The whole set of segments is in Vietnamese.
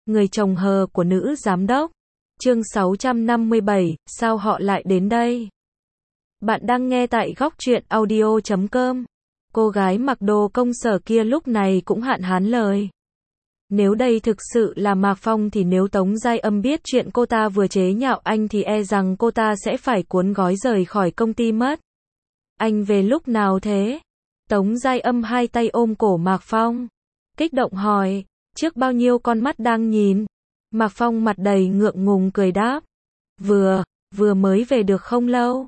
Người chồng hờ của nữ giám đốc. Chương 657, sao họ lại đến đây? Bạn đang nghe tại góc truyện audio.com. Cô gái mặc đồ công sở kia lúc này cũng hạn hán lời. Nếu đây thực sự là Mạc Phong thì nếu Tống Giai Âm biết chuyện cô ta vừa chế nhạo anh thì e rằng cô ta sẽ phải cuốn gói rời khỏi công ty mất. Anh về lúc nào thế? Tống Giai Âm hai tay ôm cổ Mạc Phong, kích động hỏi, trước bao nhiêu con mắt đang nhìn. Mạc Phong mặt đầy ngượng ngùng cười đáp, vừa mới về được không lâu.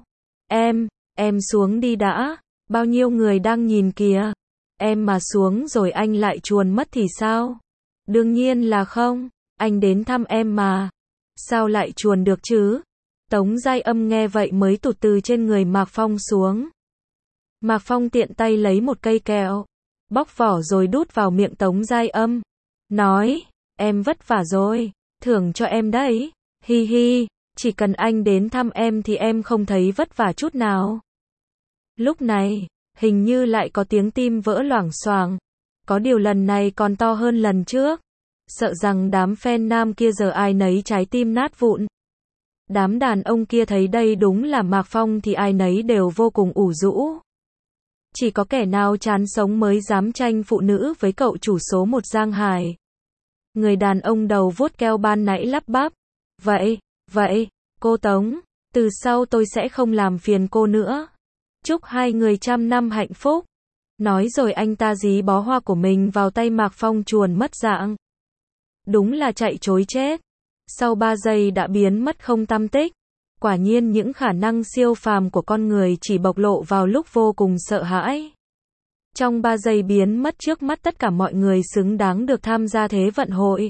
Em xuống đi đã, bao nhiêu người đang nhìn kìa. Em mà xuống rồi anh lại chuồn mất thì sao? Đương nhiên là không, anh đến thăm em mà. Sao lại chuồn được chứ? Tống Giai Âm nghe vậy mới tụt từ trên người Mạc Phong xuống. Mạc Phong tiện tay lấy một cây kẹo, bóc vỏ rồi đút vào miệng Tống Giai Âm. Nói, em vất vả rồi, thưởng cho em đấy. Hi hi, chỉ cần anh đến thăm em thì em không thấy vất vả chút nào. Lúc này, hình như lại có tiếng tim vỡ loảng xoảng. Có điều lần này còn to hơn lần trước. Sợ rằng đám fan nam kia giờ ai nấy trái tim nát vụn. Đám đàn ông kia thấy đây đúng là Mạc Phong thì ai nấy đều vô cùng ủ rũ. Chỉ có kẻ nào chán sống mới dám tranh phụ nữ với cậu chủ số 1 Giang Hải. Người đàn ông đầu vuốt keo ban nãy lắp bắp. Vậy, cô Tống, từ sau tôi sẽ không làm phiền cô nữa. Chúc hai người trăm năm hạnh phúc. Nói rồi anh ta dí bó hoa của mình vào tay Mạc Phong chuồn mất dạng. Đúng là chạy trối chết. Sau 3 giây đã biến mất không tăm tích. Quả nhiên những khả năng siêu phàm của con người chỉ bộc lộ vào lúc vô cùng sợ hãi. Trong 3 giây biến mất trước mắt tất cả mọi người xứng đáng được tham gia thế vận hội.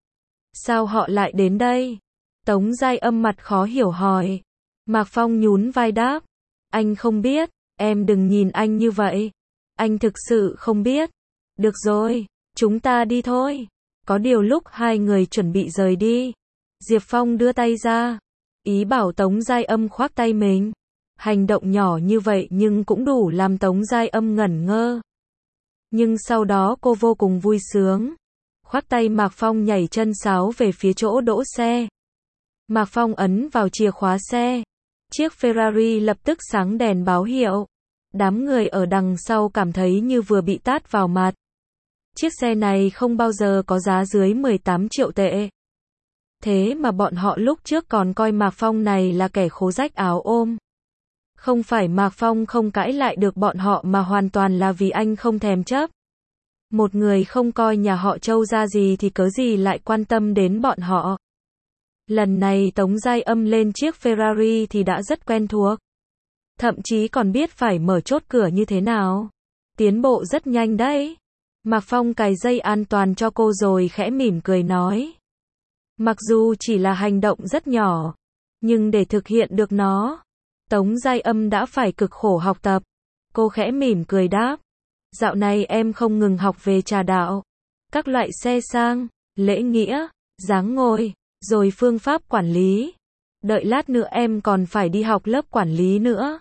Sao họ lại đến đây? Tống Giai Âm mặt khó hiểu hỏi. Mạc Phong nhún vai đáp. Anh không biết, em đừng nhìn anh như vậy. Anh thực sự không biết. Được rồi, chúng ta đi thôi. Có điều lúc hai người chuẩn bị rời đi, Diệp Phong đưa tay ra, ý bảo Tống Giai Âm khoác tay mình. Hành động nhỏ như vậy nhưng cũng đủ làm Tống Giai Âm ngẩn ngơ. Nhưng sau đó cô vô cùng vui sướng. Khoác tay Mạc Phong nhảy chân sáo về phía chỗ đỗ xe. Mạc Phong ấn vào chìa khóa xe. Chiếc Ferrari lập tức sáng đèn báo hiệu. Đám người ở đằng sau cảm thấy như vừa bị tát vào mặt. Chiếc xe này không bao giờ có giá dưới 18 triệu tệ. Thế mà bọn họ lúc trước còn coi Mạc Phong này là kẻ khố rách áo ôm. Không phải Mạc Phong không cãi lại được bọn họ mà hoàn toàn là vì anh không thèm chấp. Một người không coi nhà họ Châu ra gì thì cớ gì lại quan tâm đến bọn họ. Lần này Tống Giai Âm lên chiếc Ferrari thì đã rất quen thuộc. Thậm chí còn biết phải mở chốt cửa như thế nào. Tiến bộ rất nhanh đấy. Mạc Phong cài dây an toàn cho cô rồi khẽ mỉm cười nói. Mặc dù chỉ là hành động rất nhỏ, nhưng để thực hiện được nó, Tống Giai Âm đã phải cực khổ học tập. Cô khẽ mỉm cười đáp. Dạo này em không ngừng học về trà đạo, các loại xe sang, lễ nghĩa, dáng ngồi, rồi phương pháp quản lý. Đợi lát nữa em còn phải đi học lớp quản lý nữa.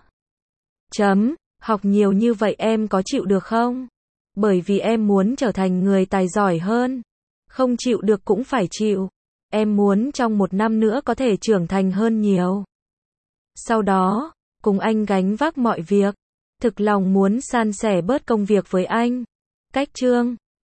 Học nhiều như vậy em có chịu được không? Bởi vì em muốn trở thành người tài giỏi hơn. Không chịu được cũng phải chịu. Em muốn trong 1 năm nữa có thể trưởng thành hơn nhiều. Sau đó, cùng anh gánh vác mọi việc. Thực lòng muốn san sẻ bớt công việc với anh. Cách chương